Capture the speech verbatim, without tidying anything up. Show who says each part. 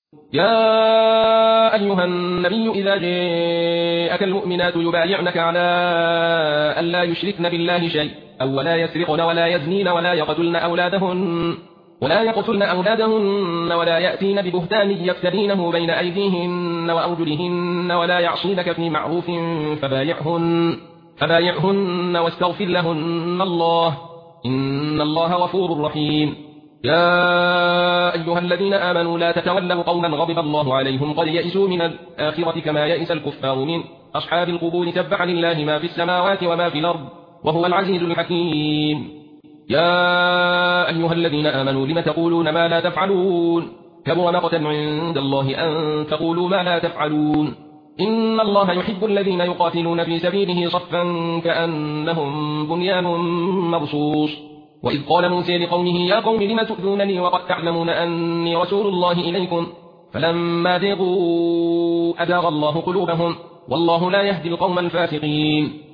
Speaker 1: يا أيها النبي إذا جاءك المؤمنات يبايعنك على أن لا يشركن بالله شيء أو ولا يسرقن ولا يزنين ولا يقتلن أولادهن ولا يقتلن أولادهن ولا يأتين ببهتان يفترينه بين أيديهن وأرجلهن ولا يعصينك في معروف فبايعهن فبايعهن واستغفر لهن الله إن الله غفور رحيم. يا أيها الذين آمنوا لا تتولوا قوما غضب الله عليهم قد يئسوا من الآخرة كما يئس الكفار من أصحاب القبور تبعا لله ما في السماوات وما في الأرض وهو العزيز الحكيم. يا أيها الذين آمنوا لم تقولون ما لا تفعلون كبر مقتا عند الله أن تقولوا ما لا تفعلون إن الله يحب الذين يقاتلون في سبيله صفا كأنهم بنيان مرصوص. وإذ قال موسى لقومه يا قوم لم تؤذونني وقد تعلمون أني رسول الله إليكم فلما ذاقوا أزاغ الله قلوبهم والله لا يهدي القوم الفاسقين.